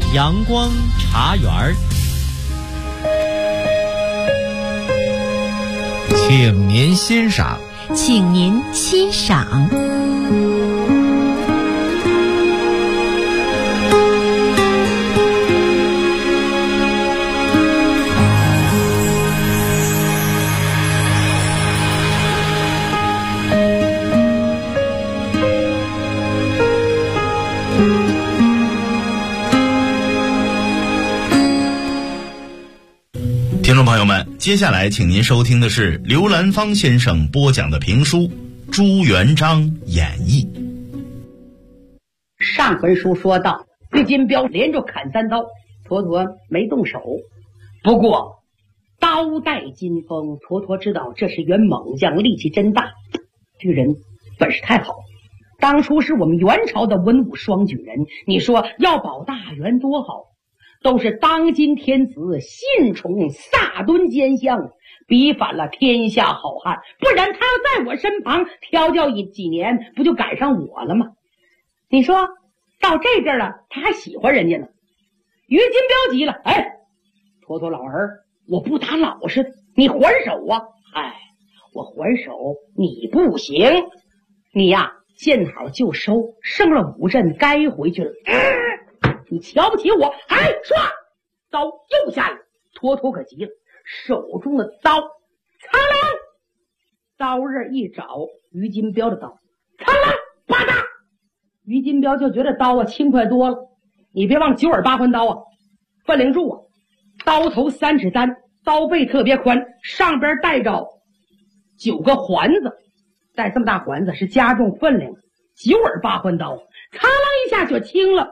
阳光茶园儿， 请您欣赏。 请您欣赏。 听众朋友们，接下来请您收听的是刘兰芳先生播讲的评书《朱元璋演义》。 上回书说到，于金彪连着砍3刀，妥妥没动手。不过刀带金锋，妥妥知道这是员猛将，力气真大，这个人本事太好。当初是我们元朝的文武双举人，你说要保大元多好，都是当今天子信宠萨敦奸相，比反了天下好汉，不然他要在我身旁调教几年，不就赶上我了吗？你说到这阵了，他还喜欢人家呢。于金彪急了，哎，妥妥老儿，我不打老实的，你还手啊？哎，我还手你不行，你呀见好就收，胜了5阵该回去了。你瞧不起我？哎，唰，刀又下来，妥妥可急了，手中的刀，苍啷，刀刃一找，于金彪的刀，苍啷，吧嗒，于金彪就觉得刀啊轻快多了。你别忘9耳8环刀啊，分量柱啊，刀头3尺3，刀背特别宽，上边带着9个环子，带这么大环子是加重分量，9耳8环刀，苍啷一下就轻了。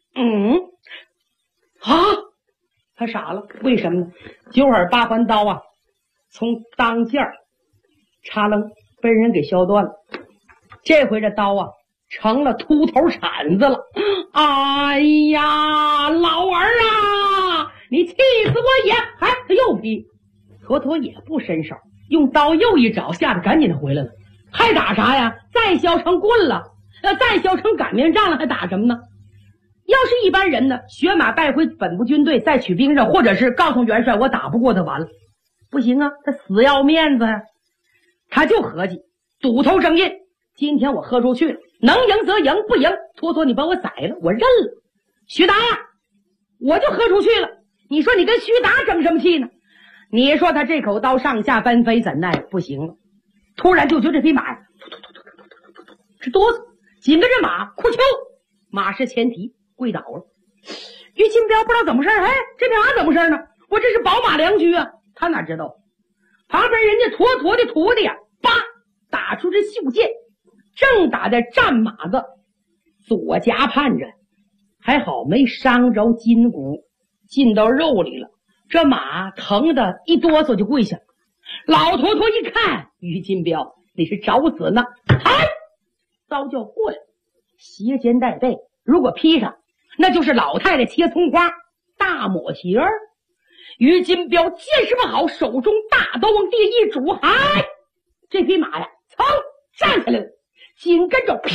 他傻了，为什么呢？9耳8环刀啊，从当间插楞被人给削断了，这回这刀啊成了秃头铲子了。哎呀，老儿啊，你气死我也！哎，他又劈，妥妥也不伸手，用刀又一找，吓得赶紧的回来了。还打啥呀？再削成棍了，再削成擀面杖了，还打什么呢？要是一般人呢，血马败回本部军队，再取兵刃，或者是告诉元帅我打不过他完了。不行啊，他死要面子呀。他就合计赌头争印，今天我喝出去了，能赢则赢，不赢妥妥你把我宰了，我认了。徐达呀，我就喝出去了，你说你跟徐达争什么气呢？你说他这口刀上下翻飞，怎奈不行了。突然就觉得这匹马直哆嗦，紧跟着马哭丘，马失前蹄跪倒了。于金彪不知道怎么事，哎，这匹马怎么事呢？我这是宝马良驹啊，他哪知道？旁边人家妥妥的徒弟啊，叭打出这袖箭，正打在战马的左颊畔着，还好没伤着筋骨，进到肉里了。这马疼的一哆嗦就跪下。老坨坨一看，于金彪，你是找死呢？哎，刀就过来，斜肩带背，如果劈上，那就是老太太切葱花，大抹蹄儿。于金彪见势不好，手中大刀往地一拄，嗨，这匹马呀，噌站起来了，紧跟着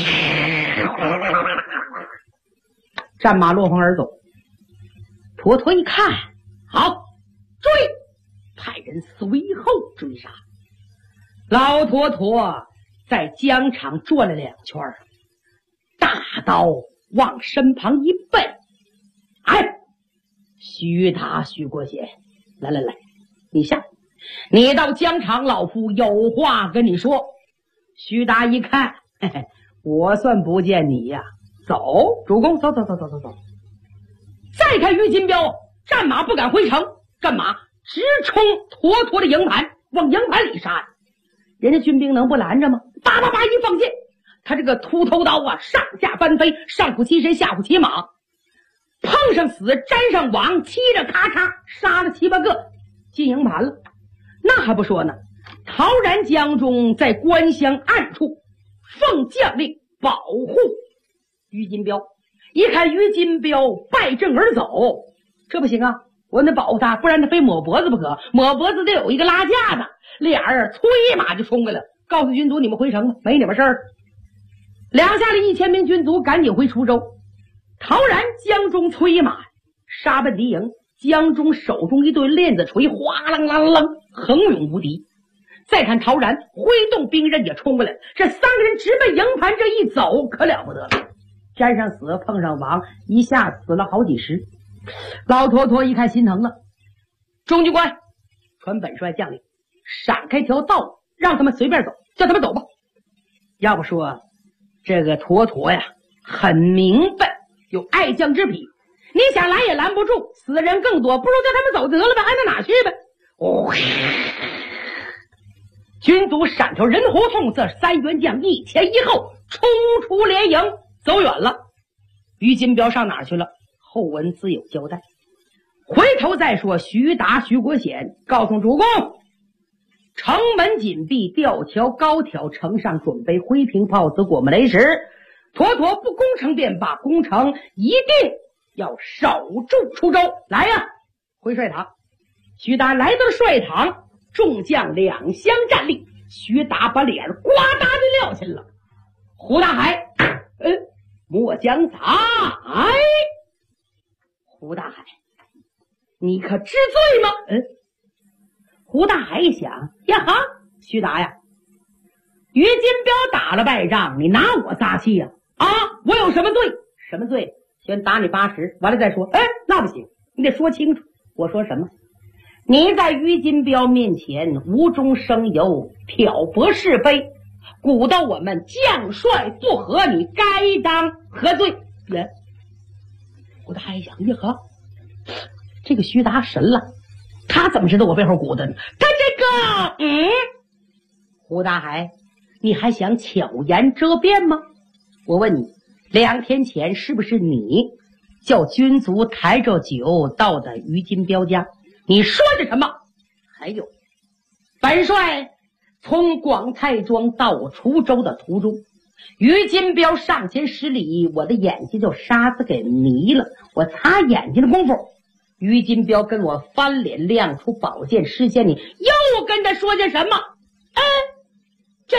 战马落荒而走。坨坨一看，好，追，派人随后追杀。老坨坨在疆场转了2圈，大刀往身旁一背，哎，徐达徐国贤，来，你下，你到疆场，老夫有话跟你说。徐达一看，嘿嘿，我算不见你呀，走，主公，走。再看于金彪，战马不敢回城，干嘛？直冲妥妥的营盘，往营盘里杀。人家军兵能不拦着吗？叭一放箭，他这个秃头刀啊，上下翻飞，上虎骑身，下虎骑马，碰上死，沾上网，骑着咔嚓杀了7、8个，进营盘了。那还不说呢，陶然江中在关乡暗处奉将令保护于金彪。一看于金彪败阵而走，这不行啊，我得保护他，不然他非抹脖子不可，抹脖子得有一个拉架的。俩人催马就冲过来了，告诉军卒你们回城吧，没你们事儿。两下里1000名军卒赶紧回滁州。陶然江中催马， 杀奔敌营，江中手中一对链子锤哗啷啷啷横勇无敌。再看陶然挥动兵刃也冲过来，这3个人直奔营盘这一走，可了不得了，沾上死碰上亡，一下死了好几十。老坨坨一看心疼了，中军官传本帅将领闪开条道路，让他们随便走，叫他们走吧。要不说这个坨坨呀很明白，有爱将之癖，你想拦也拦不住，死的人更多，不如叫他们走得了呗，挨到哪去呗。军卒闪条人胡同，这3员将一前一后冲出连营，走远了。于金彪上哪去了？后文自有交代。回头再说徐达、徐国显告诉主公，城门紧闭，吊桥高挑，城上准备灰瓶炮子、果木雷石。妥妥不攻城便罢，攻城一定要守住出州。来呀，回帅堂。徐达来到帅堂，众将两相站立，徐达把脸呱嗒就撂下了。胡大海，末将咋？胡大海，你可知罪吗？胡大海一想，呀哈，徐达呀，于金彪打了败仗，你拿我撒气呀？我有什么罪？什么罪？先打你80，完了再说。那不行，你得说清楚。我说什么？你在于金彪面前无中生有，挑拨是非，鼓捣我们将帅不和，你该当何罪？胡大海一想，呀呵，这个徐达神了，他怎么知道我背后鼓捣呢？他这个胡大海，你还想巧言遮辩吗？我问你，2天前是不是你叫军卒抬着酒到的于金彪家？你说着什么？还有，本帅从广泰庄到滁州的途中，于金彪上前施礼，我的眼睛就沙子给迷了。我擦眼睛的功夫，于金彪跟我翻脸，亮出宝剑施剑，你又跟他说些什么？这，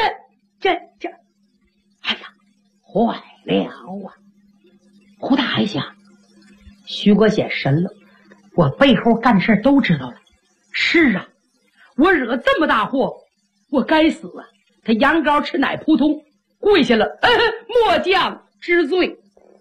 哎呀，坏了啊！胡大海想，徐国显神了，我背后干事都知道了。是啊，我惹这么大祸，我该死啊！他羊羔吃奶扑通跪下了，末将知罪。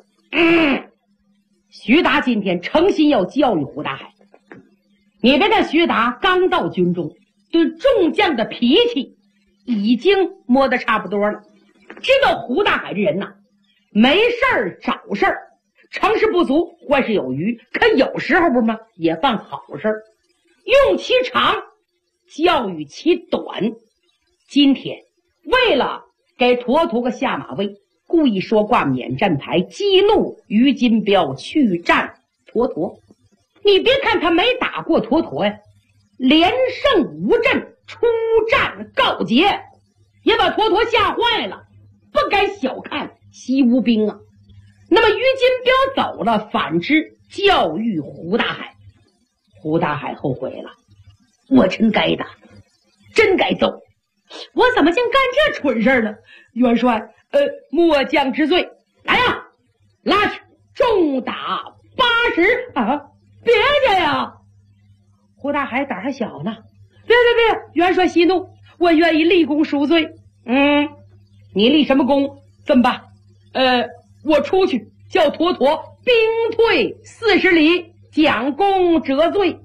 徐达今天诚心要教育胡大海。你别看徐达刚到军中，对众将的脾气已经摸得差不多了，知道胡大海这人呐，没事儿找事儿，成事不足，坏事有余，可有时候不嘛也办好事儿，用其长，教育其短。今天为了给坨坨个下马威，故意说挂免战牌，激怒于金彪去战坨坨。你别看他没打过坨坨呀，连胜5阵，出战告捷，也把坨坨吓坏了，不该小看西吴兵啊。那么于金彪走了，反之教育胡大海。胡大海后悔了，我真该打，真该揍，我怎么竟干这蠢事呢？元帅，末将知罪。来呀，拉去，重打80啊！别介呀！胡大海胆还小呢，别，元帅息怒，我愿意立功赎罪。你立什么功？这么办？我出去叫坨坨兵退40里，奖功折罪。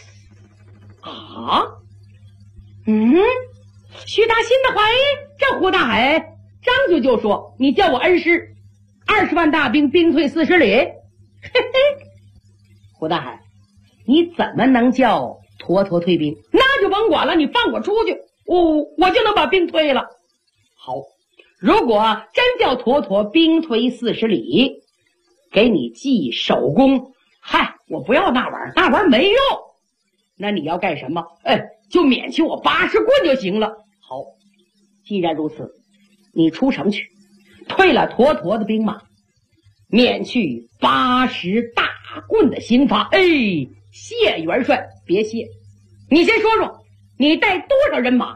徐达心的怀疑，这胡大海张嘴就说：“你叫我恩师，20万大兵兵退40里。”嘿嘿，胡大海，你怎么能叫坨坨退兵？那就甭管了，你放我出去，我就能把兵退了。好，如果真叫坨坨兵退40里，给你记首功，我不要那玩意儿，那玩意儿没用。那你要干什么？就免去我80棍就行了。好，既然如此，你出城去，退了坨坨的兵马，免去80大棍的刑罚。谢元帅。别谢，你先说说你带多少人马？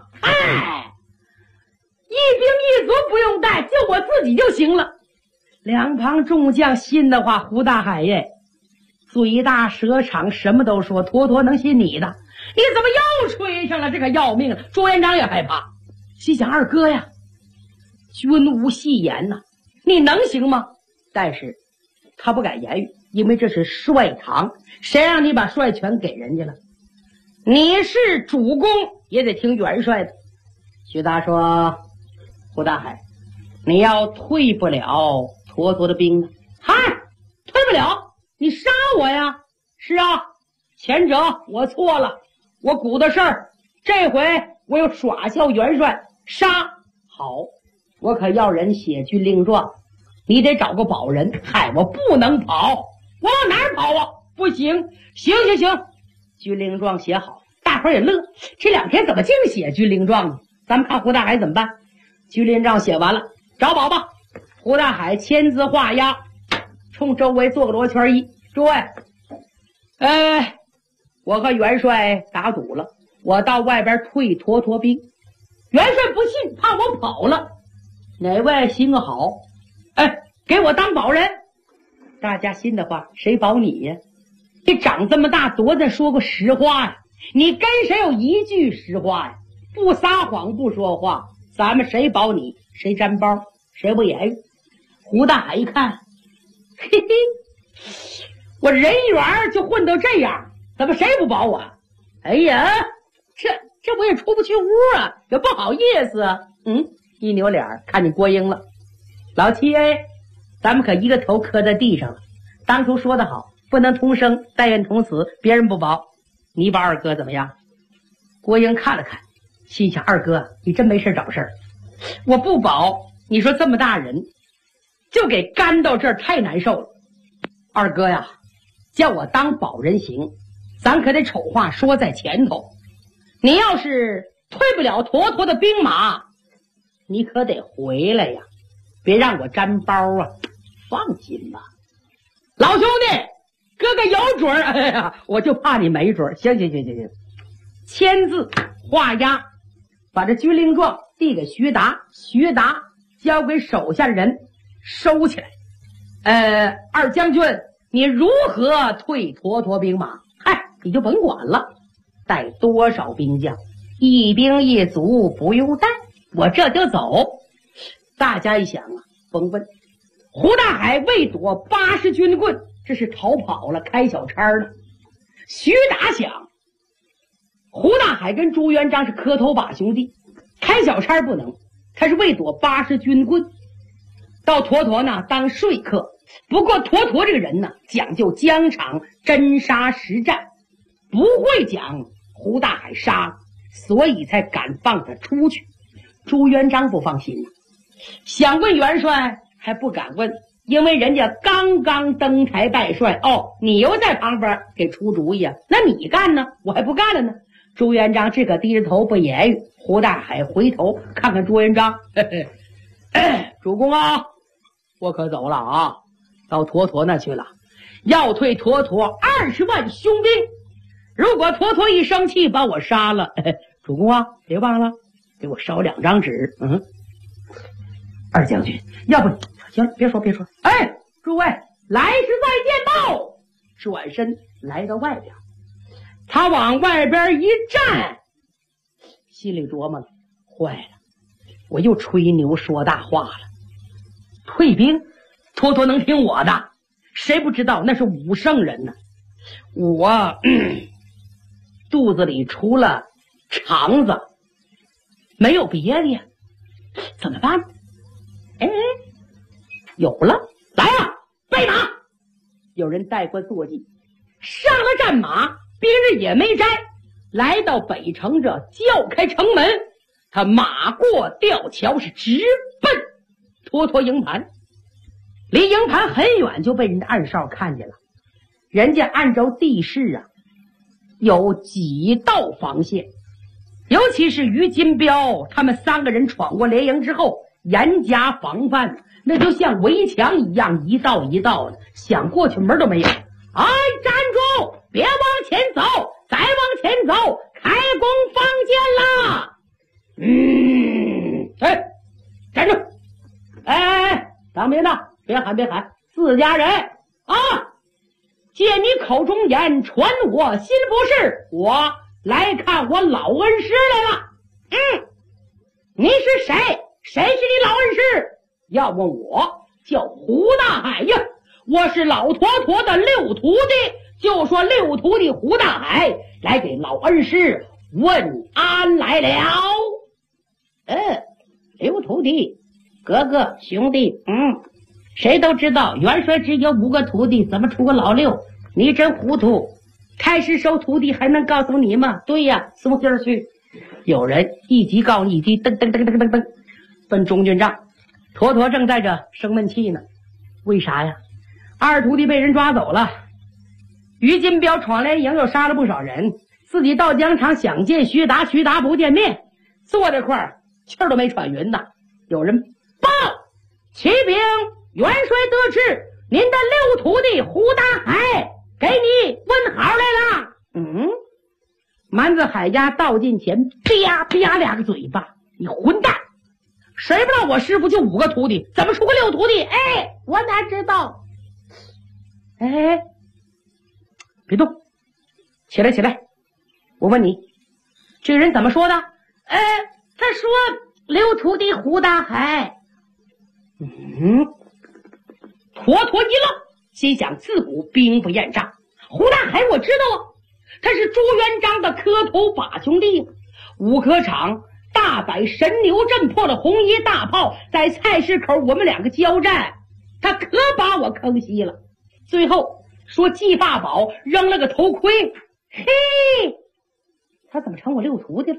一兵一卒不用带，就我自己就行了。两旁众将信的话，胡大海耶， 嘴大舌长，什么都说，坨坨能信你的？你怎么又吹上了这个要命了？朱元璋也害怕，心想二哥呀，君无戏言呐，你能行吗？但是他不敢言语，因为这是帅堂，谁让你把帅权给人家了？你是主公，也得听元帅的。徐达说：胡大海，你要退不了坨坨的兵呢？嗨，退不了，你杀我呀？是啊，前者我错了，我鼓的事儿，这回我又耍笑元帅，杀好，我可要人写军令状，你得找个保人。嗨，我不能跑，我往哪儿跑啊？不行，行，军令状写好，大伙儿也乐，这2天怎么净写军令状呢？咱们看胡大海怎么办。军令状写完了，找保吧。胡大海签字画押，冲周围做个罗圈揖。诸位，我和元帅打赌了，我到外边退坨坨兵。元帅不信，怕我跑了。哪位行个好？给我当保人。大家信的话，谁保你呀？你长这么大，多咱说过实话呀？你跟谁有一句实话呀？不撒谎，不说话，咱们谁保你，谁沾包，谁不言语。胡大海一看，嘿嘿，我人缘就混到这样，怎么谁不保我？哎呀，这我也出不去屋啊，也不好意思。一扭脸看见郭英了。老七，咱们可一个头磕在地上了。当初说得好，不能同生，但愿同死，别人不保，你保二哥怎么样？郭英看了看，心想二哥你真没事找事儿，我不保，你说这么大人就给干到这儿，太难受了。二哥呀，叫我当保人行，咱可得丑话说在前头，你要是退不了坨坨的兵马，你可得回来呀，别让我沾包啊。放心吧，老兄弟，哥哥有准儿。哎呀，我就怕你没准儿。行，签字画押，把这军令状递给徐达，徐达交给手下的人收起来。二将军，你如何退坨坨兵马？嗨，你就甭管了，带多少兵将，一兵一卒不用带，我这就走。大家一想啊，甭问，胡大海为躲80军棍，这是逃跑了，开小差了。徐达想，胡大海跟朱元璋是磕头把兄弟，开小差不能，他是为躲80军棍，到坨坨呢当说客。不过坨坨这个人呢，讲究疆场真杀实战，不会讲胡大海杀，所以才敢放他出去。朱元璋不放心呢，想问元帅还不敢问，因为人家刚刚登台拜帅。你又在旁边给出主意啊？那你干呢？我还不干了呢。朱元璋只可低着头不言语。胡大海回头看看朱元璋，主公啊，我可走了啊，到坨坨那去了，要退坨坨20万凶兵。如果坨坨一生气把我杀了，主公啊，别忘了给我烧2张纸。二将军，要不行了，别说。诸位，来时再见报。转身来到外边，他往外边一站，心里琢磨了，坏了，我又吹牛说大话了。退兵，坨坨能听我的，谁不知道那是武圣人呢？我肚子里除了肠子没有别的呀，怎么办？有了，来啊，备马！有人带过坐骑，上了战马，兵刃也没摘，来到北城这叫开城门，他马过吊桥，是直奔坨坨营盘。离营盘很远就被人家暗哨看见了，人家按照地势啊，有几道防线，尤其是于金彪他们3个人闯过连营之后，严加防范，那就像围墙一样，一道一道的，想过去门都没有。站住，别往前走，再往前走，开弓放箭啦！站住！当兵的别喊，自家人啊！ 借你口中言，传我心不是，我来看我老恩师来了。你是谁？谁是你老恩师？要问我，叫胡大海呀，我是老坨坨的六徒弟，就说六徒弟胡大海来给老恩师问安来了。六徒弟，哥哥兄弟，谁都知道元帅只有5个徒弟，怎么出个老六？你真糊涂，开始收徒弟还能告诉你吗？对呀，送信儿去。有人一级告一级，噔噔噔噔噔噔，奔中军帐。坨坨正在这生闷气呢。为啥呀？二徒弟被人抓走了，于金彪闯连营又杀了不少人，自己到疆场想见徐达，徐达不见面，坐这块儿气儿都没喘匀呢。有人报，启禀元帅得知，您的六徒弟胡大海给你问好来了。蛮子海家倒进前，啪啪2个嘴巴，你混蛋！谁不知道我师傅就5个徒弟，怎么出个6徒弟？我哪知道？别动，起来起来！我问你，这个人怎么说的？他说6徒弟胡大海。坨坨一愣，心想自古兵不厌诈，胡大海我知道啊，他是朱元璋的磕头把兄弟。五科场大摆神牛阵破了红衣大炮，在菜市口我们2个交战，他可把我坑稀了。最后说季发宝扔了个头盔，他怎么成我6徒弟了？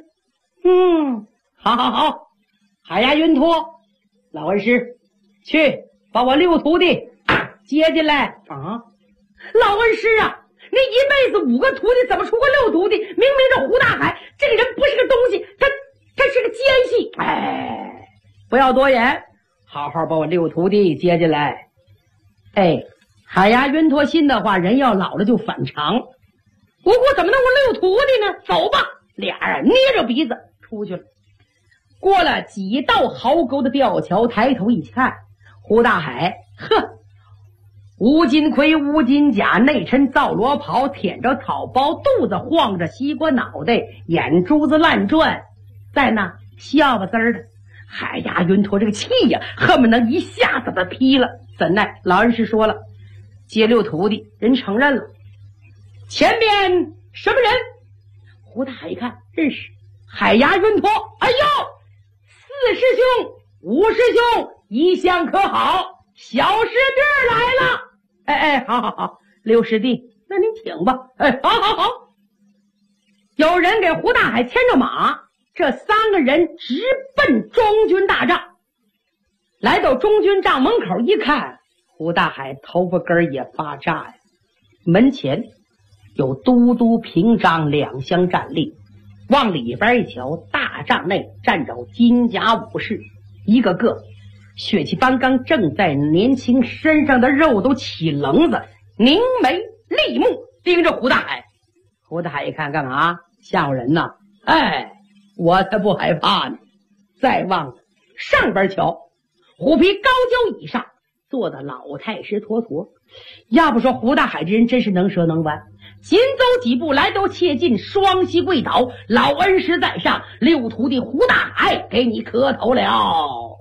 好，海牙云托，老恩师，去把我6徒弟接进来啊！老恩师啊，你一辈子5个徒弟，怎么出个6徒弟？明明这胡大海这个人不是个东西，他是个奸细。不要多言，好好把我6徒弟接进来。海牙云托信的话，人要老了就反常。不过怎么能我6徒弟呢？走吧，俩人捏着鼻子出去了。过了几道壕沟的吊桥，抬头一看，胡大海，无金盔无金甲，内衬皂罗袍，舔着草包，肚子晃着西瓜脑袋，眼珠子乱转，在那笑吧滋儿的。海牙云托这个气呀，恨不能一下子把劈了。怎奈老恩师说了，接6徒弟，人承认了。前边什么人？胡大海一看认识，海牙云托。哎呦，4师兄5师兄，一向可好？小师弟来了。好，6师弟，那您请吧。好。有人给胡大海牵着马，这3个人直奔中军大帐。来到中军帐门口一看，胡大海头发根也发炸呀。门前有都督平章2相站立，往里边一瞧，大帐内站着金甲武士，一个个血气方刚，正在年轻，身上的肉都起棱子，凝眉立目盯着胡大海。胡大海一看，干嘛？吓唬人呢？我才不害怕呢。再往上边瞧，虎皮高脚椅上坐的老太师坨坨。要不说胡大海这人真是能舌能弯，紧走几步来到切近，双膝跪倒，老恩师在上，6徒弟胡大海给你磕头了。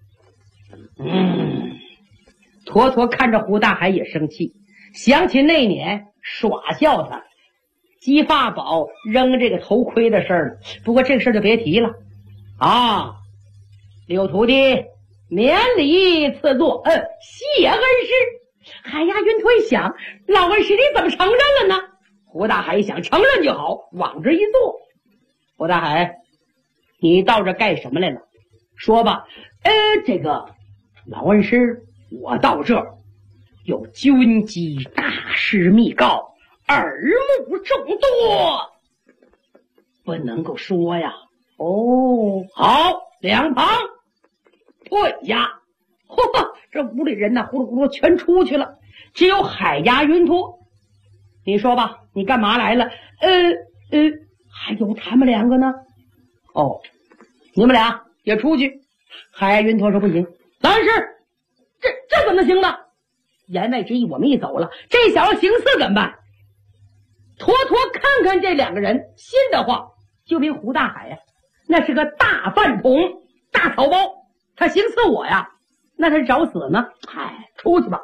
坨坨看着胡大海也生气，想起那年耍笑他姬发宝扔这个头盔的事儿了。不过这个事儿就别提了啊。6徒弟免礼赐座，谢恩师。海牙云托一想，老恩师你怎么承认了呢？胡大海一想，承认就好，往这一坐。胡大海，你到这干什么来了？说吧。这个老恩师，我到这儿有军机大事密告，耳目众多，不能够说呀。好，两旁退下。这屋里人呢，呼噜呼噜全出去了，只有海牙云托。你说吧，你干嘛来了？还有他们2个呢。你们俩也出去。海牙云托说不行，老恩师，这怎么行呢？ 言外之意，我们一走了，这小子行刺怎么办？妥妥看看这两个人，信的话，就凭胡大海呀，那是个大饭桶、大草包，他行刺我呀，那他是找死呢。嗨，出去吧。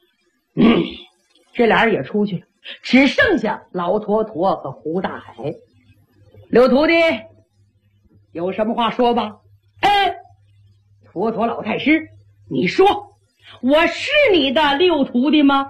这俩人也出去了，只剩下老妥妥和胡大海。刘徒弟，有什么话说吧？妥妥老太师，你说我是你的六徒弟吗？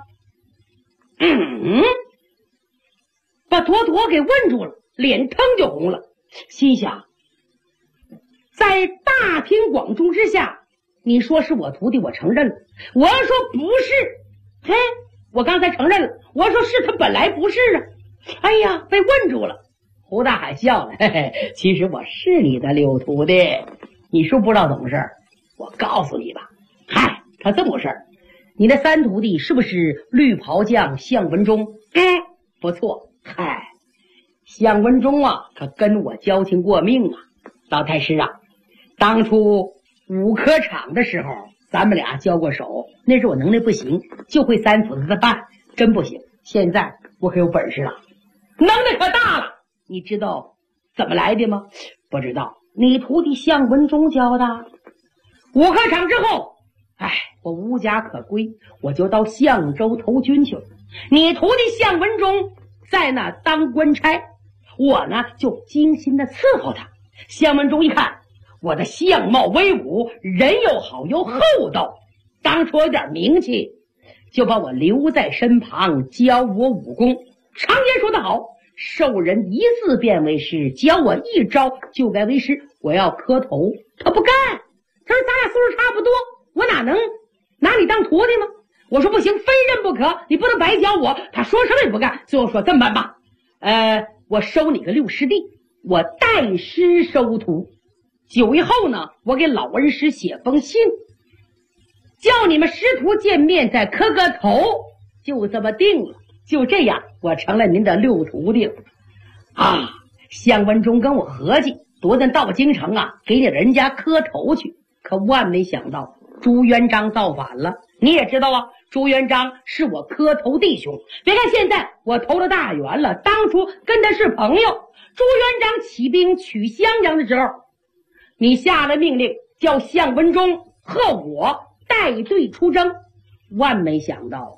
把妥妥给问住了，脸腾就红了，心想在大庭广众之下，你说是我徒弟，我承认了。我要说不是，我刚才承认了。我要说是，他本来不是啊。哎呀，被问住了。胡大海笑了，其实我是你的六徒弟，你是不知道怎么回事，我告诉你吧。嗨，他这么回事，你的三徒弟是不是绿袍将向文忠？不错。嗨，向文忠啊，可跟我交情过命啊。老太师啊，当初五科场的时候，咱们俩交过手，那时候我能力不行，就会三斧子的半，真不行。现在我可有本事了，能耐可大了。你知道怎么来的吗？不知道。你徒弟向文忠教的。五科场之后，我无家可归，我就到相州投军去了。你徒弟向文忠在那当官差，我呢就精心的伺候他。向文忠一看我的相貌威武，人又好又厚道，当初有点名气，就把我留在身旁教我武功。常言说得好，授人一字便为师，教我一招就该为师。我要磕头，他不干，他说咱俩岁数差不多，我哪能拿你当徒弟吗？我说不行，非认不可，你不能白教我。他说什么也不干，最后说这么办吧，我收你个六师弟，我代师收徒。9月后呢，我给老恩师写封信，叫你们师徒见面再磕个头，就这么定了。就这样，我成了您的六徒弟了。向文忠跟我合计，多咱到京城啊，给你人家磕头去。可万没想到，朱元璋造反了。你也知道啊，朱元璋是我磕头弟兄。别看现在我投了大元了，当初跟他是朋友。朱元璋起兵取襄阳的时候，你下了命令，叫向文忠和我带队出征。万没想到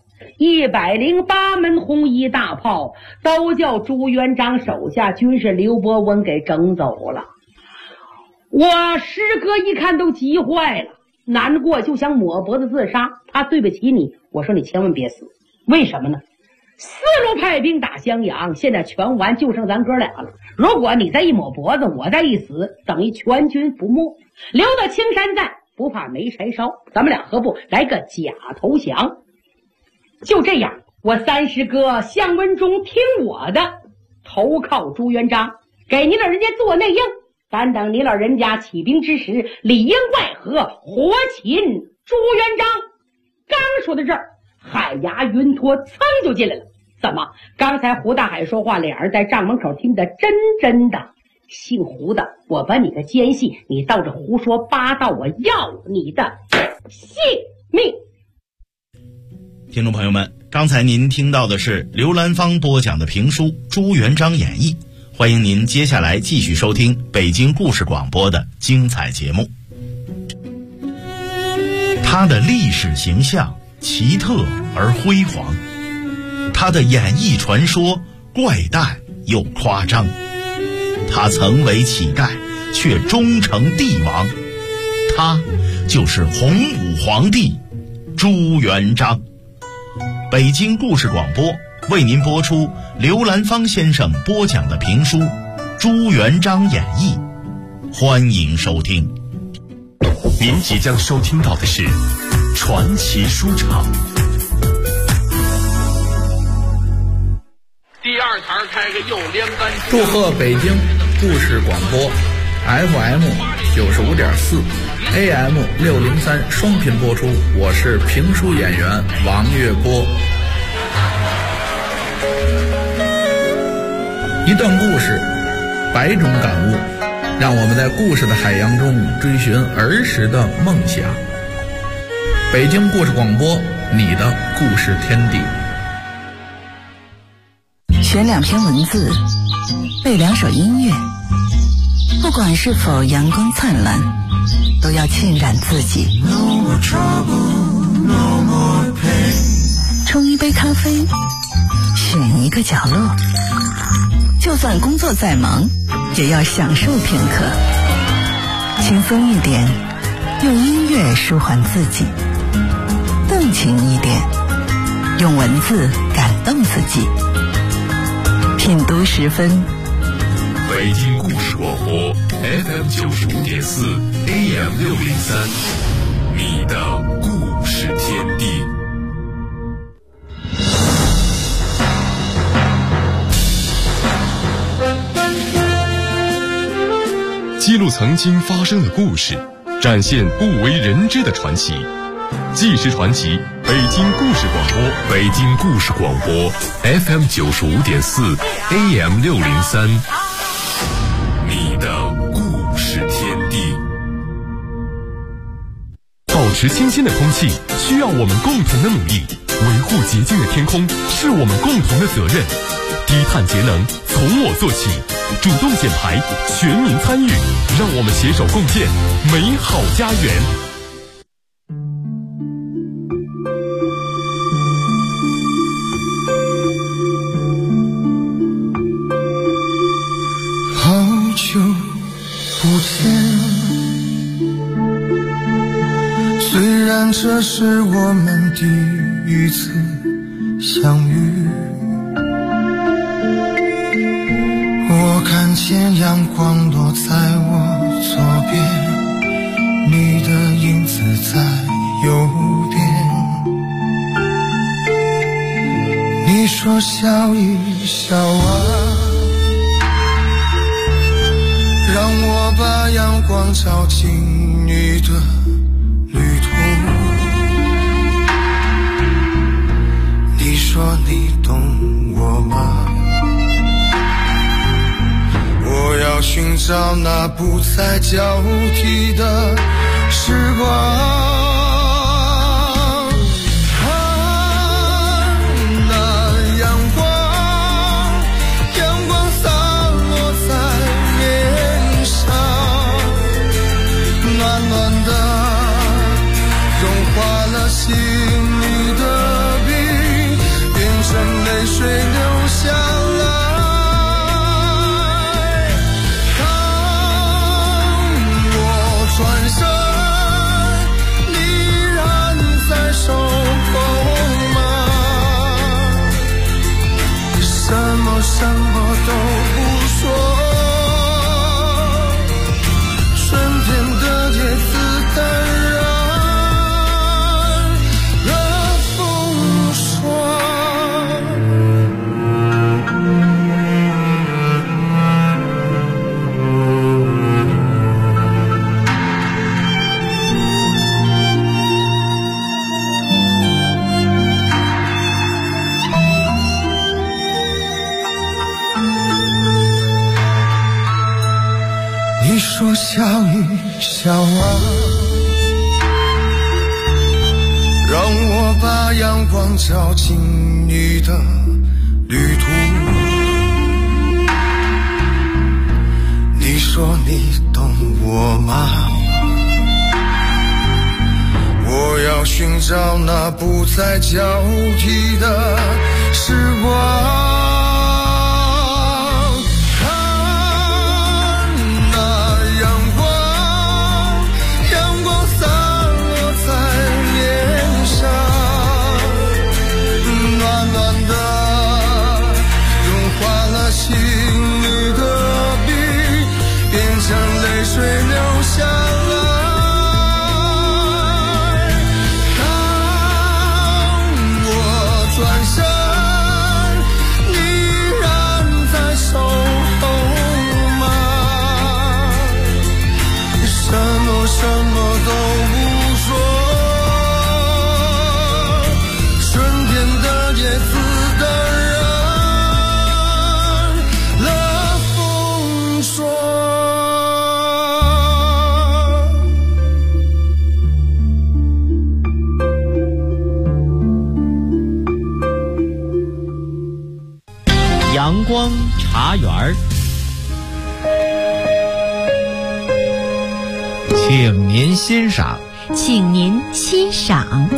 ，108门红衣大炮都叫朱元璋手下军士刘伯温给整走了。我师哥一看都急坏了，难过就想抹脖子自杀。他对不起你，我说你千万别死。为什么呢？四路派兵打襄阳，现在全完，就剩咱哥俩了。如果你再一抹脖子，我再一死，等于全军覆没。留到青山在，不怕没柴烧。咱们俩何不来个假投降？就这样，我三师哥向文忠听我的，投靠朱元璋，给您老人家做内应。但等您老人家起兵之时，里应外合，活擒朱元璋。刚说到这儿，海牙云托噌就进来了。怎么？刚才胡大海说话，俩人在帐门口听得真的。姓胡的，我把你个奸细，你倒着胡说八道，我要你的性命！ 听众朋友们，刚才您听到的是刘兰芳播讲的评书《朱元璋演义》，欢迎您接下来继续收听北京故事广播的精彩节目。他的历史形象奇特而辉煌，他的演艺传说怪诞又夸张，他曾为乞丐却终成帝王，他就是洪武皇帝朱元璋。北京故事广播为您播出刘兰芳先生播讲的评书《朱元璋演义》，欢迎收听。 您即将收听到的是传奇书场。 第二台开个幼联班， 祝贺北京故事广播 FM 95.4 AM 603双频播出，我是评书演员王月波。一段故事，百种感悟，让我们在故事的海洋中追寻儿时的梦想。北京故事广播你的故事天地。 选2篇文字，背2首音乐，不管是否阳光灿烂，都要浸染自己。冲一杯咖啡，选一个角落，就算工作再忙，也要享受片刻。轻松一点，用音乐舒缓自己；动情一点，用文字感动自己。品读10分， 北京故事广播 FM 95.4 AM 603，你的故事天地。 记录曾经发生的故事，展现不为人知的传奇。纪实传奇，北京故事广播， 北京故事广播 FM 95.4 AM 603，你的故事天地。 保持清新的空气需要我们共同的努力，维护洁净的天空是我们共同的责任。低碳节能从我做起，主动减排，全民参与，让我们携手共建美好家园。 好久不见，虽然这是我们第一次相遇，我看见阳光落在我左边，你的影子在右边。你说笑一笑啊，让我把阳光照进你的旅途。你说你懂我吗？我要寻找那不再交替的时光。心里的冰变成泪水流下来，当我转身，你依然在守候吗？什么都不说，春天的叶子淡然说笑一笑啊，让我把阳光照进你的旅途。你说你懂我吗？我要寻找那不再交替的时光。泪水流下来，当我转身，你光茶园， 请您欣赏。 请您欣赏。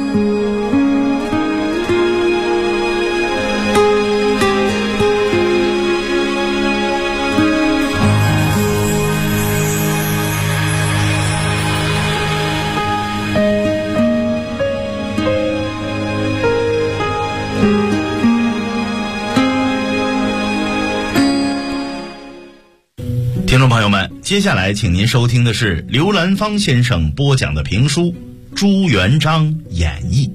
听众朋友们，接下来请您收听的是刘兰芳先生播讲的评书《朱元璋演义》。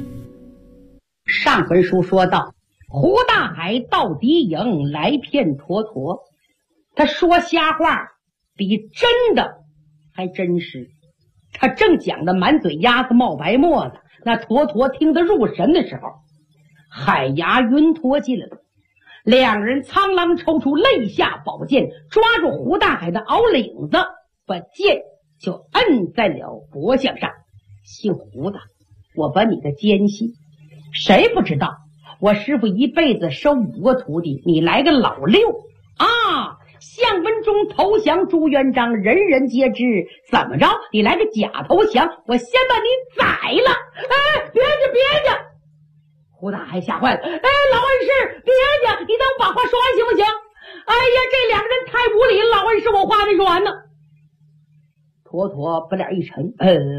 上回书说到，胡大海到敌营来骗坨坨，他说瞎话比真的还真实。他正讲的满嘴鸭子冒白沫子，那坨坨听得入神的时候，海牙云坨进来了。两人苍啷抽出肋下宝剑，抓住胡大海的袄领子，把剑就摁在了脖项上。姓胡的，我把你的奸细，谁不知道我师傅一辈子收5个徒弟，你来个老6啊！项文忠投降朱元璋，人人皆知，怎么着你来个假投降，我先把你宰了。哎，别介！胡大海吓坏了，哎，老恩师，别介，你等我把话说完行不行？哎呀，这两个人太无礼了，老恩师，我话没说完呢。坨坨把脸一沉，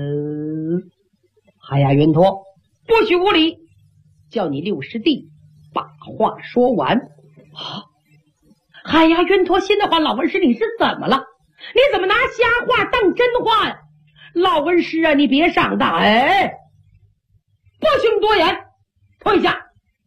海牙云坨，不许无礼，叫你6师弟把话说完。啊，海牙云坨心的话，老恩师你是怎么了？你怎么拿瞎话当真话呀？老恩师啊，你别上当，哎，不许多言。退下！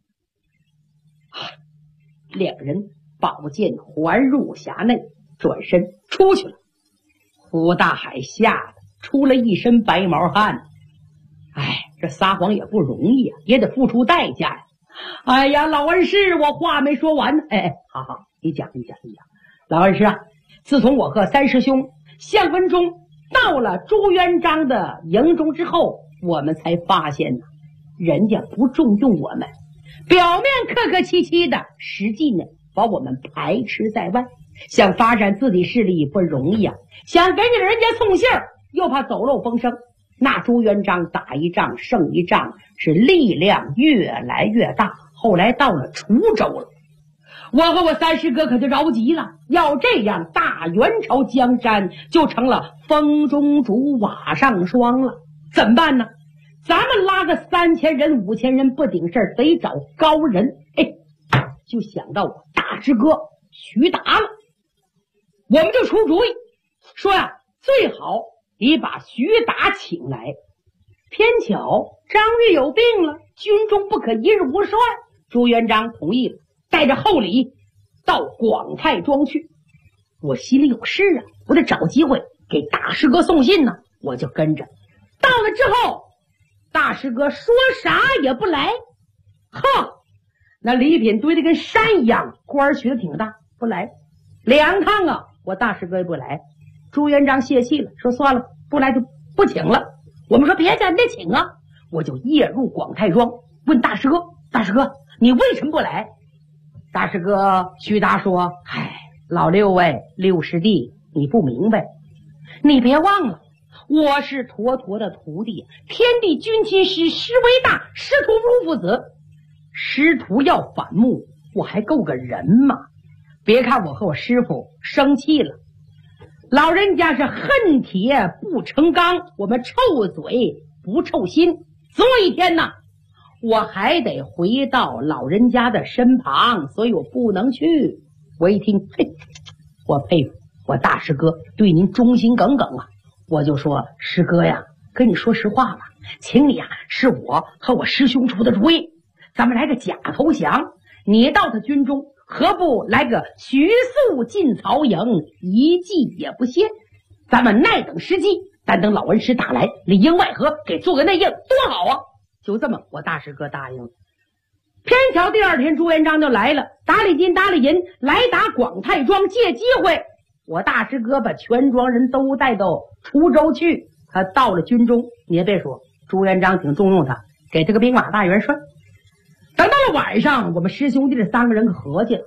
两人宝剑环入匣内，转身出去了。胡大海吓得出了一身白毛汗。哎，这撒谎也不容易啊，也得付出代价呀。哎呀，老恩师，我话没说完呢。哎，好，你讲。老恩师啊，自从我和三师兄项文忠到了朱元璋的营中之后，我们才发现呢，人家不重用我们，表面客客气气的，实际呢把我们排斥在外。想发展自己势力不容易啊，想给人家送信儿，又怕走漏风声。那朱元璋打一仗胜一仗，是力量越来越大，后来到了滁州了。我和我三师哥可就着急了，要这样大元朝江山就成了风中烛瓦上霜了，怎么办呢？咱们拉个3000人5000人不顶事儿，得找高人。哎，就想到我大师哥徐达了，我们就出主意说呀，最好你把徐达请来。偏巧张玉有病了，军中不可一日无帅，朱元璋同意了，带着厚礼到广泰庄去。我心里有事啊，我得找机会给大师哥送信呢，我就跟着。到了之后，大师哥说啥也不来，那礼品堆得跟山一样，官许的挺大，不来。2趟啊，我大师哥也不来。朱元璋泄气了，说算了，不来就不请了。我们说别介，你得请啊。我就夜入广泰庄，问大师哥，大师哥你为什么不来？大师哥徐达说，哎，老6师弟你不明白，你别忘了我是坨坨的徒弟，天地君亲师，师为大，师徒如父子，师徒要反目，我还够个人吗？别看我和我师傅生气了，老人家是恨铁不成钢，我们臭嘴不臭心，总有一天呢，我还得回到老人家的身旁，所以我不能去。我一听，嘿，我佩服我大师哥对您忠心耿耿啊，我就说，师哥呀，跟你说实话吧，请你啊，是我和我师兄出的主意，咱们来个假投降，你到他军中，何不来个徐速进曹营，一计也不歇，咱们耐等时机，但等老恩师打来，里应外合，给做个内应，多好啊！就这么，我大师哥答应了。偏巧第2天朱元璋就来了，打里金打里银来打广泰庄，借机会，我大师哥把全庄人都带到滁州去。他到了军中，你也别说，朱元璋挺重用他，给他个兵马大元帅。等到了晚上，我们师兄弟这3个人可合计了，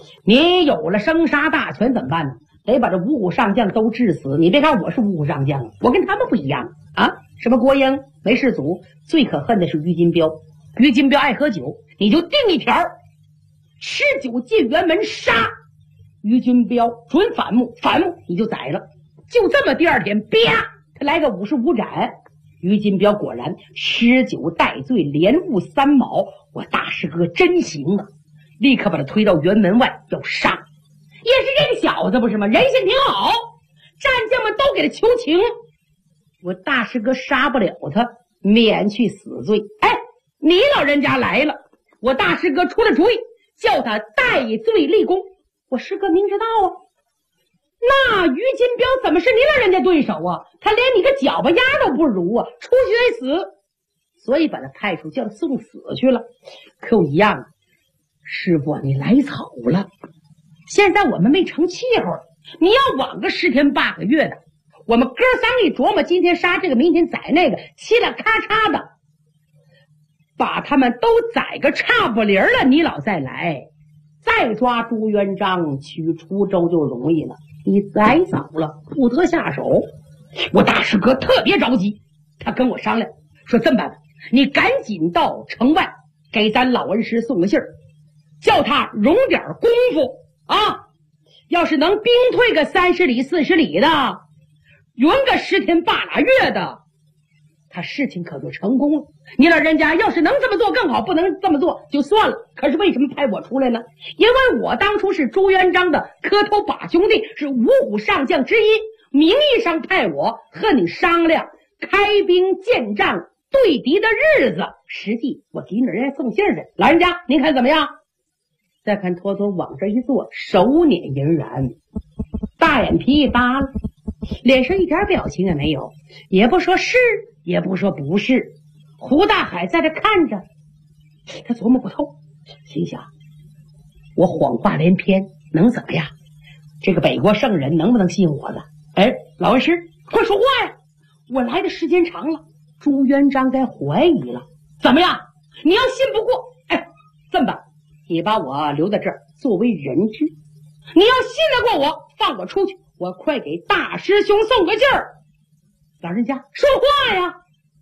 你有了生杀大权怎么办呢？得把这五虎上将都治死。你别看我是五虎上将，我跟他们不一样啊！什么郭英、梅世祖，最可恨的是于金彪。于金彪爱喝酒，你就定一条：吃酒进辕门杀于金彪，准反目，反目你就宰了。就这么第二天，啪，他来个55斩。于金彪果然吃酒戴罪，连误3毛。我大师哥真行啊！立刻把他推到辕门外要杀。也是这个小子不是吗？人性挺好，战将们都给他求情。我大师哥杀不了他，免去死罪。哎，你老人家来了，我大师哥出了主意，叫他戴罪立功。我师哥明知道啊，那于金彪怎么是你老人家对手啊？他连你个脚巴丫都不如啊，出去得死，所以把他派出叫送死去了。可有一样，师傅你来草了，现在我们没成气候，你要晚个10天8个月的，我们哥仨一琢磨，今天杀这个，明天宰那个，嘁啦咔嚓的，把他们都宰个差不离了，你老再来，再抓朱元璋取滁州就容易了。你宰早了，不得下手。我大师哥特别着急，他跟我商量说这么办吧，你赶紧到城外给咱老恩师送个信儿，叫他容点功夫啊！要是能兵退个30里40里的，匀个10天8俩月的，他事情可就成功了。你老人家要是能这么做更好，不能这么做就算了。可是为什么派我出来呢？因为我当初是朱元璋的磕头把兄弟，是五虎上将之一，名义上派我和你商量开兵建仗对敌的日子，实际我给你人家送信儿去。老人家您看怎么样？再看托托往这一坐，手捻银髯，大眼皮一耷拉，脸上一点表情也没有，也不说是也不说不是。胡大海在这看着，他琢磨不透，心想我谎话连篇能怎么样？这个北国圣人能不能信我的？哎，老恩师快说话呀，我来的时间长了，朱元璋该怀疑了。怎么样，你要信不过，哎，这么办，你把我留在这儿作为人质，你要信得过我，放我出去，我快给大师兄送个信儿。老人家说话呀。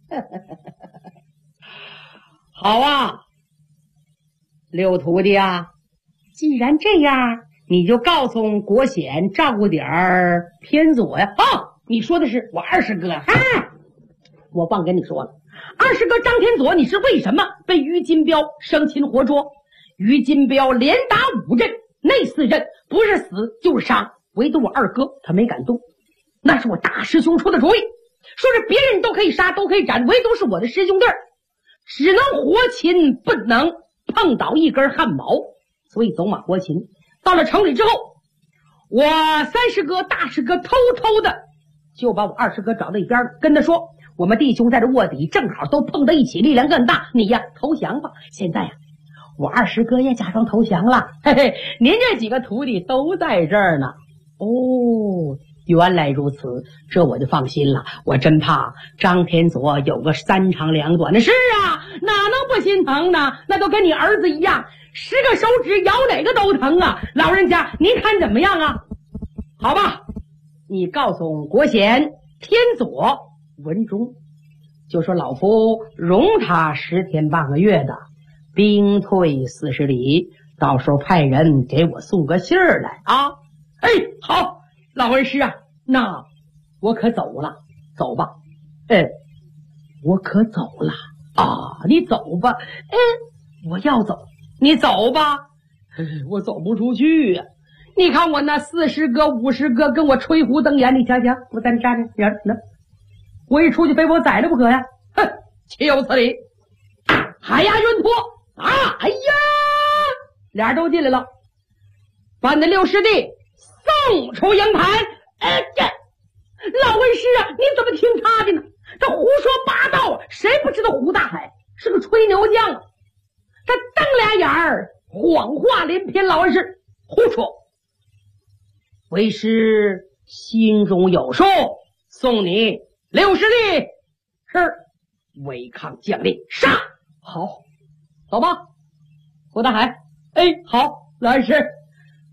好啊，六徒弟啊，既然这样，你就告诉国显照顾点儿偏左呀。你说的是我二师哥，我忘跟你说了，二师哥张天佐，你是为什么被于金彪生擒活捉？于金彪连打5阵，那4阵不是死就是伤，唯独我二哥他没敢动，那是我大师兄出的主意，说是别人都可以杀都可以斩，唯独是我的师兄弟只能活擒，不能碰倒一根汗毛，所以走马活擒。到了城里之后，我三师哥大师哥偷偷的就把我二师哥找到一边，跟他说我们弟兄在这卧底正好都碰到一起，力量更大，你呀投降吧。现在呀我二师哥也假装投降了，嘿嘿，您这几个徒弟都在这儿呢。哦，原来如此，这我就放心了。我真怕张天佐有个3长2短的事啊，哪能不心疼呢？那都跟你儿子一样，10个手指咬哪个都疼啊。老人家您看怎么样啊？好吧，你告诉国显天佐文忠，就说老夫容他10天半个月的，兵退40里，到时候派人给我送个信儿来啊。哎，好，老恩师啊，那我可走了，走吧。我可走了啊，你走吧。我要走，你走吧。我走不出去呀。你看我那4师哥5师哥跟我吹胡瞪眼，你瞧瞧，我在那站着，我一出去非我宰了不可呀。哼，岂有此理！海牙云托啊！哎呀，俩人都进来了，把那6师弟送出营盘。老恩师啊，你怎么听他的呢？他胡说八道啊！谁不知道胡大海是个吹牛匠啊？他瞪俩眼儿，谎话连篇。老恩师胡说，为师心中有数，送你6师弟。是，违抗将令，杀！好，走吧，胡大海。好，老恩师，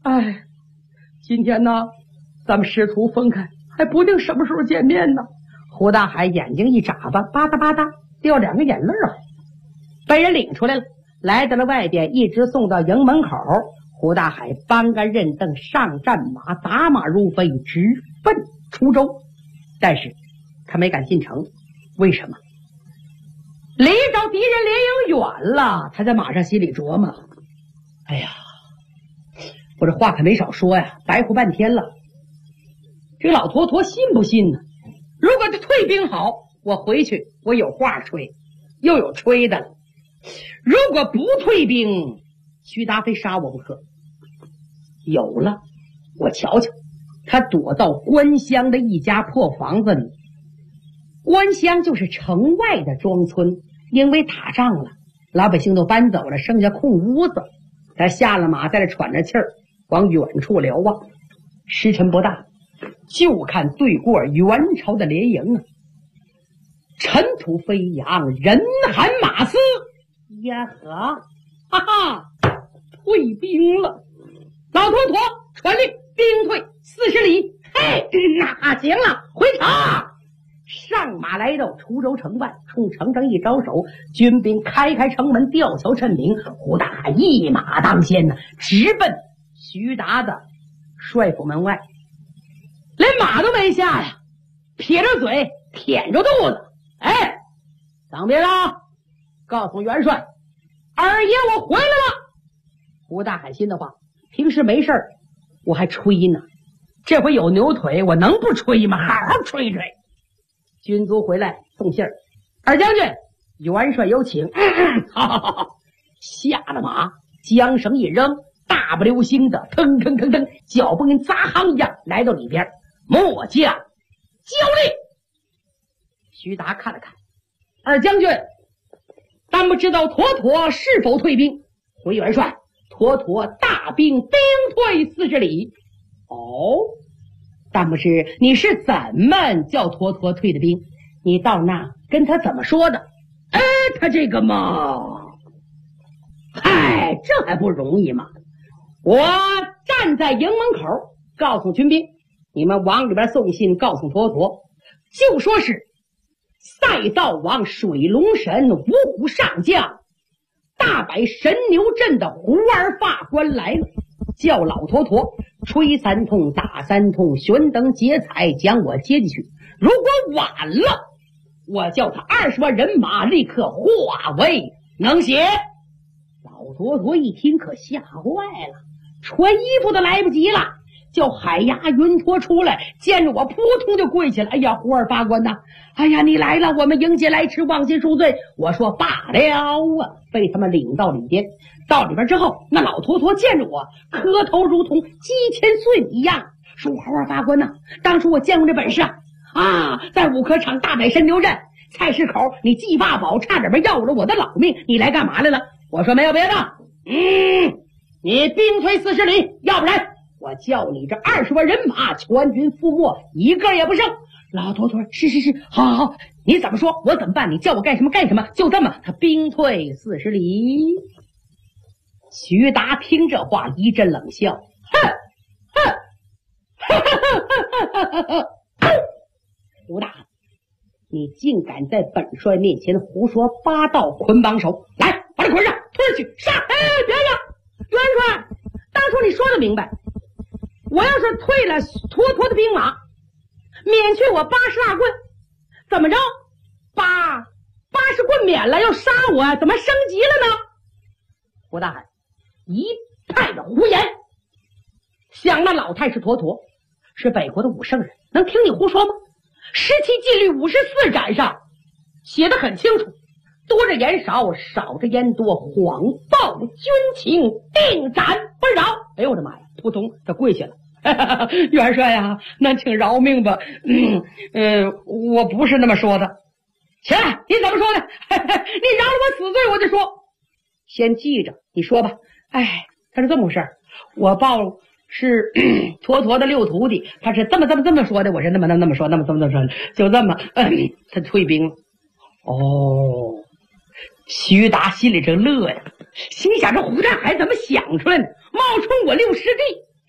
哎，今天呢，咱们师徒分开，还不定什么时候见面呢。胡大海眼睛一眨巴，吧嗒吧嗒掉2个眼泪啊，被人领出来了，来到了外边，一直送到营门口。胡大海搬杆认凳，上战马，打马如飞，直奔滁州。但是他没敢进城，为什么？离着敌人连营远了，他在马上心里琢磨：哎呀，我这话可没少说呀，白活半天了。这个老坨坨信不信呢？如果他退兵好，我回去我有话吹，又有吹的了。如果不退兵，徐达非杀我不可。有了，我瞧瞧，他躲到关乡的一家破房子里。关乡就是城外的庄村，因为打仗了，老百姓都搬走了，剩下空屋子。他下了马，在这喘着气儿，往远处瞭望。时辰不大，就看对过元朝的连营啊，尘土飞扬，人喊马嘶，呀呵，哈哈，退兵了！老坨坨传令，兵退40里。嘿，那行了，回城。上马来到滁州城外，冲城上一招手，军兵开城门，吊桥趁明。胡大海一马当先呢，直奔徐达的帅府门外，连马都没下呀，撇着嘴，舔着肚子。哎，当兵了，告诉元帅，二爷我回来了。胡大海心的话，平时没事儿我还吹呢，这回有牛腿，我能不吹吗？好好吹吹。军卒回来送信儿，二将军，元帅有请。好好好好，下了马，缰绳一扔，大不溜星的，腾腾腾腾，脚步跟砸夯一样来到里边。末将交令。徐达看了看，二将军，但不知道妥妥是否退兵？回元帅，妥妥大兵兵退40里。哦，但不知你是怎么叫妥妥退的兵？你到那跟他怎么说的？哎，他这个嘛，嗨，这还不容易吗？我站在营门口，告诉军兵，你们往里边送信，告诉妥妥，就说是赛道王水龙神五虎上将大摆神牛阵的胡二发官来了，叫老坨坨吹3通打3通，悬灯结彩将我接进去。如果晚了，我叫他20万人马立刻化为能血。老坨坨一听可吓坏了，穿衣服都来不及了，叫海牙云陀出来，见着我扑通就跪下了。哎呀，胡二发官呐，哎呀，你来了，我们迎接来迟，忘心赎罪。我说罢了啊，被他们领到里边。到里边之后，那老坨坨见着我，磕头如同鸡千岁一样，说胡二发官呐，当初我见过这本事啊，在五科场大摆神牛阵，菜市口你季霸宝差点要了我的老命，你来干嘛来了？我说没有别的，你兵退40里，要不然我叫你这20万人马全军覆没，一个也不剩。老坨坨是，好好好，你怎么说我怎么办，你叫我干什么干什么，就这么他兵退40里。徐达听这话一阵冷笑，胡大，你竟敢在本帅面前胡说八道，捆绑手，来把他捆上，推出去杀！哎，别呀，元帅，当初你说的明白，我要是退了坨坨的兵马，免去我80大棍，怎么着？80棍免了，要杀我，怎么升级了呢？胡大海一派的胡言，想那老太师坨坨是北国的武圣人，能听你胡说吗？17纪律54斩上写得很清楚，多着言少，少着言多，谎报军情，定斩不饶。哎呦我的妈呀，扑通他跪下了。元帅呀，那请饶命吧。我不是那么说的。起来，你怎么说的？你饶了我死罪我就说。先记着，你说吧。哎，他是这么回事，我报是坨坨的6徒弟，他是这么说的，我是那么说，那么说，就这么，他退兵了。哦，徐达心里正乐呀，心想这胡大海怎么想出来呢？冒充我6师弟，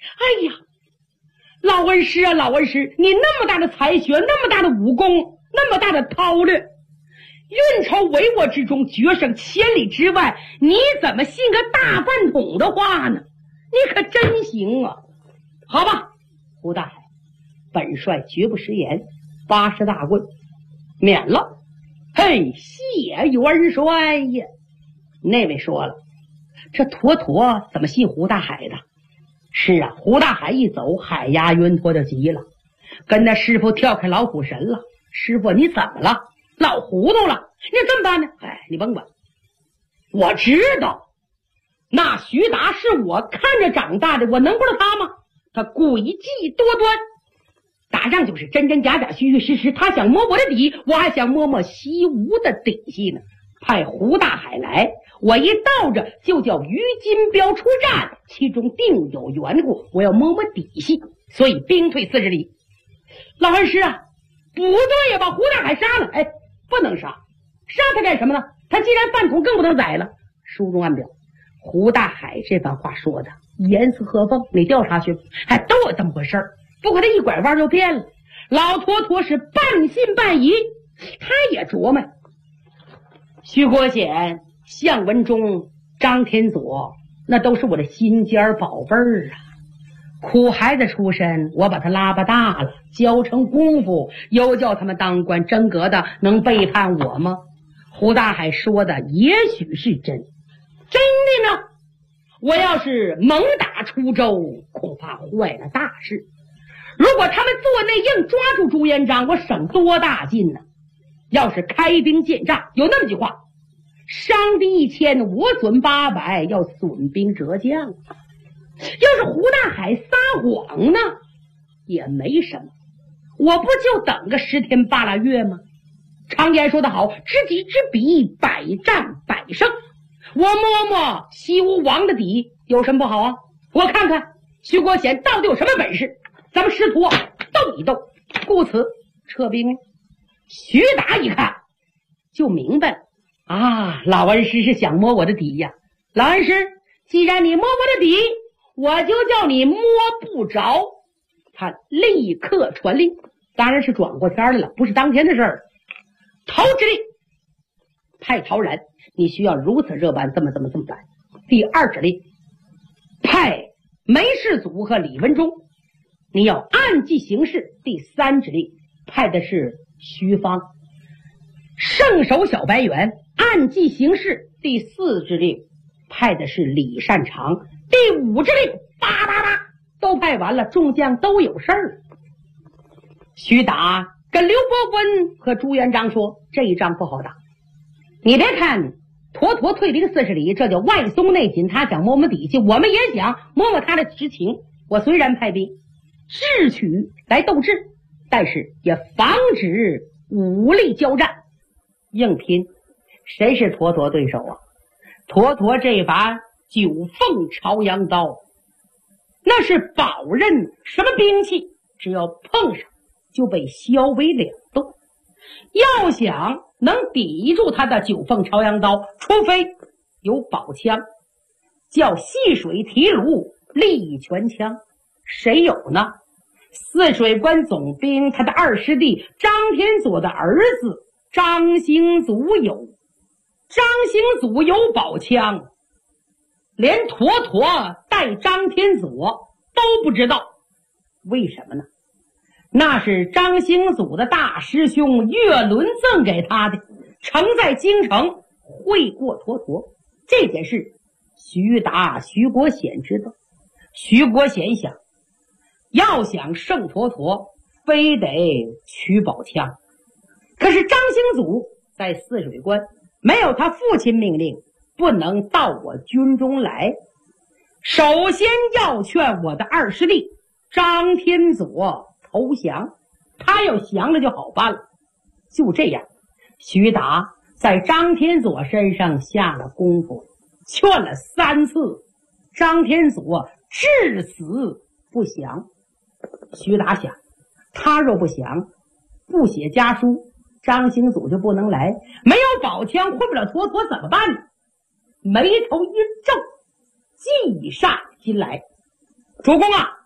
哎呀，老恩师啊，老恩师，你那么大的才学，那么大的武功，那么大的韬略，运筹帷幄之中，决胜千里之外，你怎么信个大饭桶的话呢？你可真行啊！好吧，胡大海，本帅绝不食言，80大棍免了。嘿，谢元帅呀！那位说了，这坨坨怎么信胡大海的？是啊，胡大海一走，海牙云坨就急了，跟那师傅跳开老虎神了。师傅，你怎么了？老糊涂了，你怎么办呢？哎，你甭管，我知道那徐达是我看着长大的，我能不知道他吗？他诡计多端，打仗就是真真假假，虚虚实实。他想摸我的底，我还想摸摸西吴的底细呢。派胡大海来，我一到着就叫于金彪出战，其中定有缘故，我要摸摸底细，所以兵退40里。老恩师啊，不对呀，把胡大海杀了。哎，不能杀，杀他干什么呢？他既然饭桶，更不能宰了。书中暗表，胡大海这番话说的严丝合缝，你调查去，还都有这么回事儿。不过他一拐弯就变了，老坨坨是半信半疑，他也琢磨。徐国显、项文忠、张天佐，那都是我的心尖宝贝儿啊！苦孩子出身，我把他拉拔大了，教成功夫，又叫他们当官，真格的能背叛我吗？胡大海说的也许是真，真的呢，我要是猛打出州，恐怕坏了大事。如果他们做内应，抓住朱元璋，我省多大劲呢？要是开兵见诈，有那么句话，伤敌1000，我损800，要损兵折将。要是胡大海撒谎呢，也没什么，我不就等个10天8拉月吗？常言说得好，知己知彼，百战百胜。我摸摸西吴王的底，有什么不好啊？我看看徐国显到底有什么本事，咱们师徒斗一斗。故此撤兵。徐达一看就明白了啊，老恩师是想摸我的底呀。老恩师，既然你摸我的底，我就叫你摸不着。他立刻传令，当然是转过天来了，不是当天的事儿。陶之令，派陶然，你需要如此这般，这么办。第2指令，派梅世祖和李文忠，你要按计行事。第3指令，派的是徐方，圣手小白猿，按计行事。第4指令，派的是李善长。第5指令，都派完了，众将都有事儿。徐达跟刘伯温和朱元璋说，这一仗不好打。你别看坨坨退兵40里，这叫外松内紧，他想摸摸底细，我们也想摸摸他的实情。我虽然派兵智取来斗智，但是也防止武力交战，硬拼。谁是坨坨对手啊？坨坨这把9凤朝阳刀，那是宝刃，什么兵器只要碰上就被削为2段。要想能抵住他的9凤朝阳刀，除非有宝枪，叫细水提炉力拳枪。谁有呢？泗水关总兵他的二师弟张天佐的儿子张兴祖有。张兴祖有宝枪，连坨坨带张天佐都不知道。为什么呢？那是张兴祖的大师兄岳伦赠给他的，曾在京城会过坨坨。这件事徐达、徐国显知道。徐国显想，要想胜坨坨，非得取宝枪。可是张兴祖在泗水关，没有他父亲命令，不能到我军中来。首先要劝我的二师弟张天佐投降，他要降了就好办了。就这样，徐达在张天佐身上下了功夫，劝了3次，张天佐至死不降。徐达想，他若不降，不写家书，张兴祖就不能来，没有宝枪混不了坨坨怎么办呢？眉头一皱，计上心来。主公啊，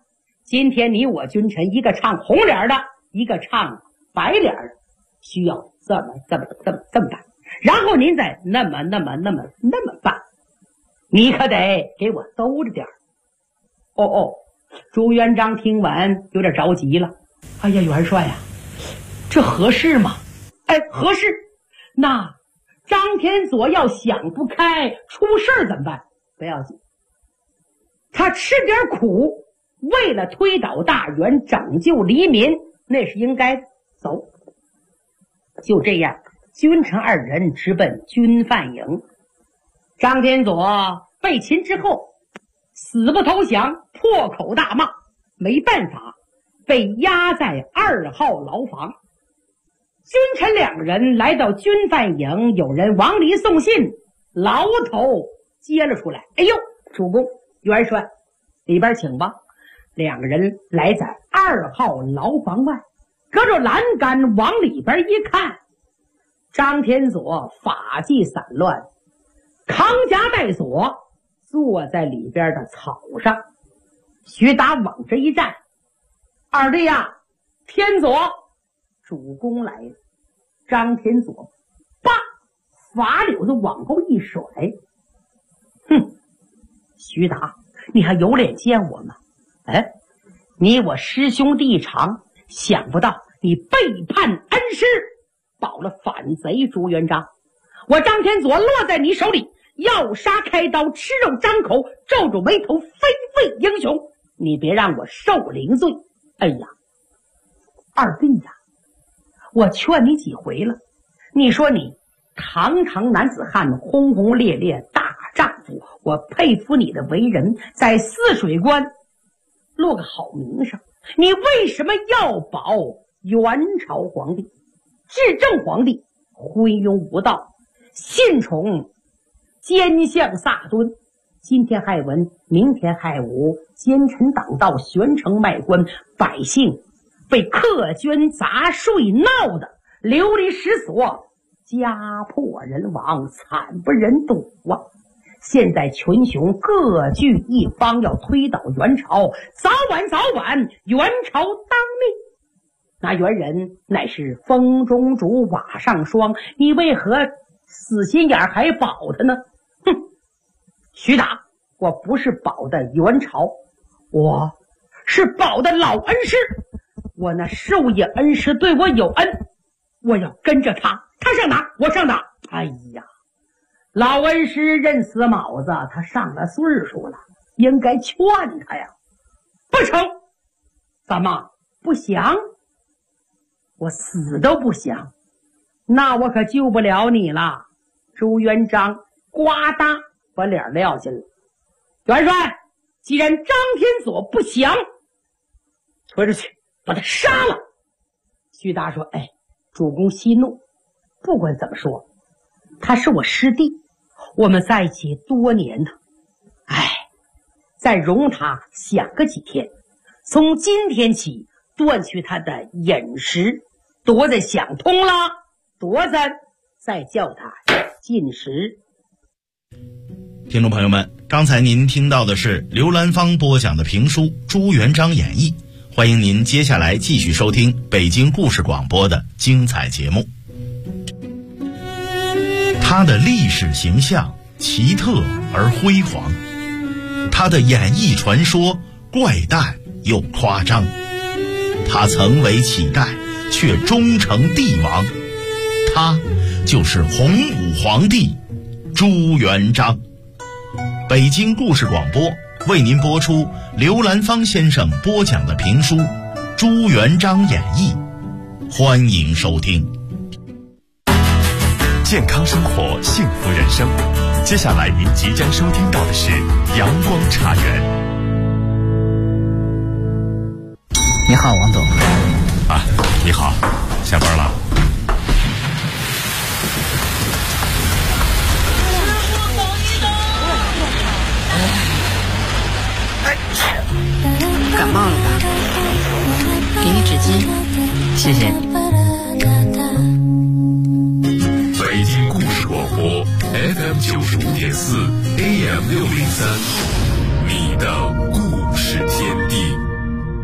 今天你我君臣，一个唱红脸的，一个唱白脸的，需要这么办，然后您再那么办，你可得给我兜着点儿。朱元璋听完有点着急了。哎呀，元帅呀，这合适吗？合适。那张天佐要想不开出事怎么办？不要紧，他吃点苦，为了推倒大元，拯救黎民，那是应该走。就这样，君臣二人直奔军犯营。张天佐被擒之后，死不投降，破口大骂，没办法，被押在2号牢房。君臣两人来到军犯营，有人往里送信，牢头接了出来。哎呦，主公元帅，里边请吧。两个人来在2号牢房外，隔着栏杆往里边一看，张天佐发髻散乱，扛夹带锁，坐在里边的草上。徐达往这一站，二弟呀，天佐，主公来了。张天佐叭，法柳子往后一甩，哼，徐达，你还有脸见我吗？你我师兄弟长，想不到你背叛恩师，保了反贼朱元璋。我张天佐落在你手里，要杀开刀，吃肉张口，皱皱眉头，非废英雄。你别让我受凌罪。哎呀，二弟呀，我劝你几回了，你说你堂堂男子汉，轰轰烈烈大丈夫，我佩服你的为人，在泗水关落个好名声，你为什么要保元朝皇帝？至正皇帝昏庸无道，信宠奸相萨敦，今天害文，明天害武，奸臣党盗，悬城卖官，百姓被苛捐杂税闹得流离失所，家破人亡，惨不忍睹啊！现在群雄各据一方，要推倒元朝，早晚元朝当命。那元人乃是风中烛，瓦上霜，你为何死心眼还保他呢？哼，徐达，我不是保的元朝，我是保的老恩师。我那授业恩师对我有恩，我要跟着他，他上哪我上哪。哎呀，老恩师认死卯子，他上了岁数了，应该劝他呀。不成，怎么不降？我死都不降，那我可救不了你了。朱元璋呱嗒把脸撂下了。元帅，既然张天佐不降，推出去把他杀了。徐达说，主公息怒，不管怎么说，他是我师弟，我们在一起多年呢，再容他想个几天，从今天起断去他的饮食，夺子想通了，夺子再叫他进食。 听众朋友们，刚才您听到的是刘兰芳播讲的评书《朱元璋演义》，欢迎您接下来继续收听北京故事广播的精彩节目。他的历史形象奇特而辉煌，他的演义传说怪诞又夸张，他曾为乞丐却终成帝王，他就是洪武皇帝朱元璋。北京故事广播为您播出刘兰芳先生播讲的评书《朱元璋演义》，欢迎收听。 健康生活，幸福人生。接下来您即将收听到的是阳光茶园。 你好，王总。 你好，下班了。 感冒了吧？给你纸巾，谢谢。 北京故事广播 FM 95.4 AM 603，你的故事天地。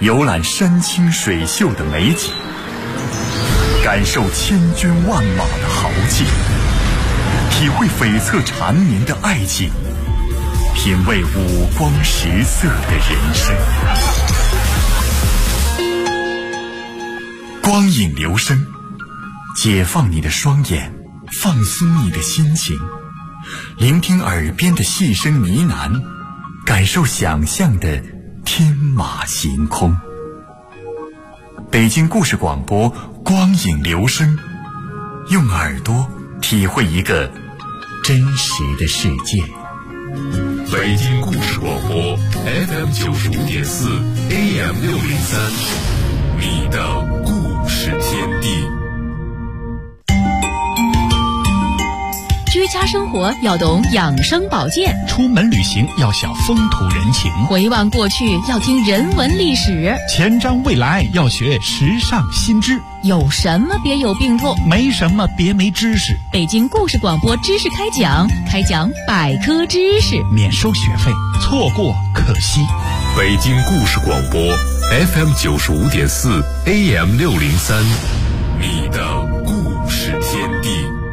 游览山清水秀的美景，感受千军万马的豪气，体会悱恻缠绵的爱情，品味五光十色的人生。光影留声，解放你的双眼，放松你的心情，聆听耳边的细声呢喃，感受想象的天马行空。北京故事广播，光影留声，用耳朵体会一个真实的世界。 北京故事广播 FM95.4 AM603，你的故事天地。 居家生活要懂养生保健， 出门旅行要晓风土人情， 回望过去要听人文历史， 前瞻未来要学时尚新知。 有什么别有病痛， 没什么别没知识。 北京故事广播知识开讲百科知识， 免收学费，错过可惜。 北京故事广播 FM95.4 AM603，你的故事天地。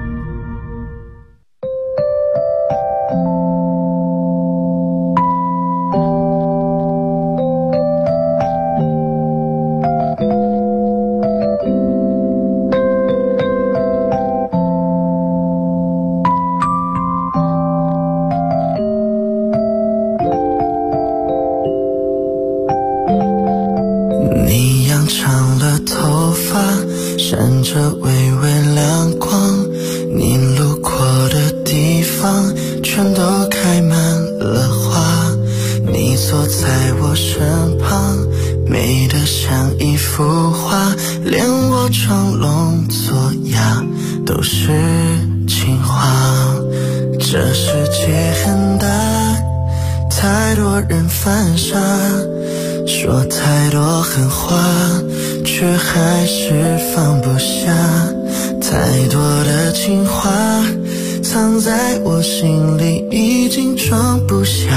闪着微微亮光，你路过的地方全都开满了花，你坐在我身旁，美得像一幅画，连我装聋作哑都是情话。这世界很大，太多人犯傻，说太多狠话，却还是放不下，太多的情话藏在我心里已经装不下，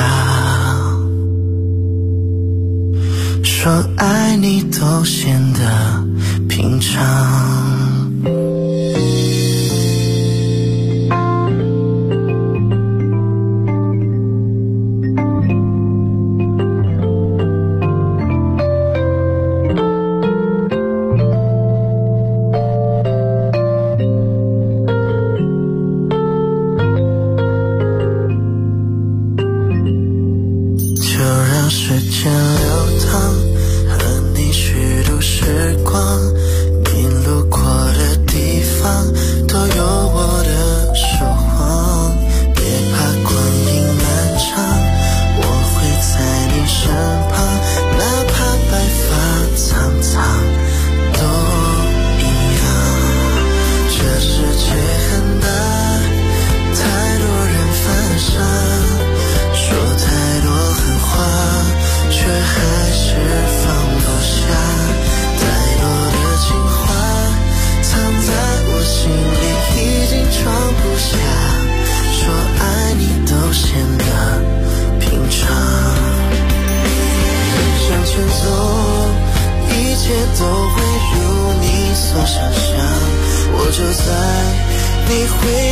说爱你都显得平常。都会如你所想象，我就在你回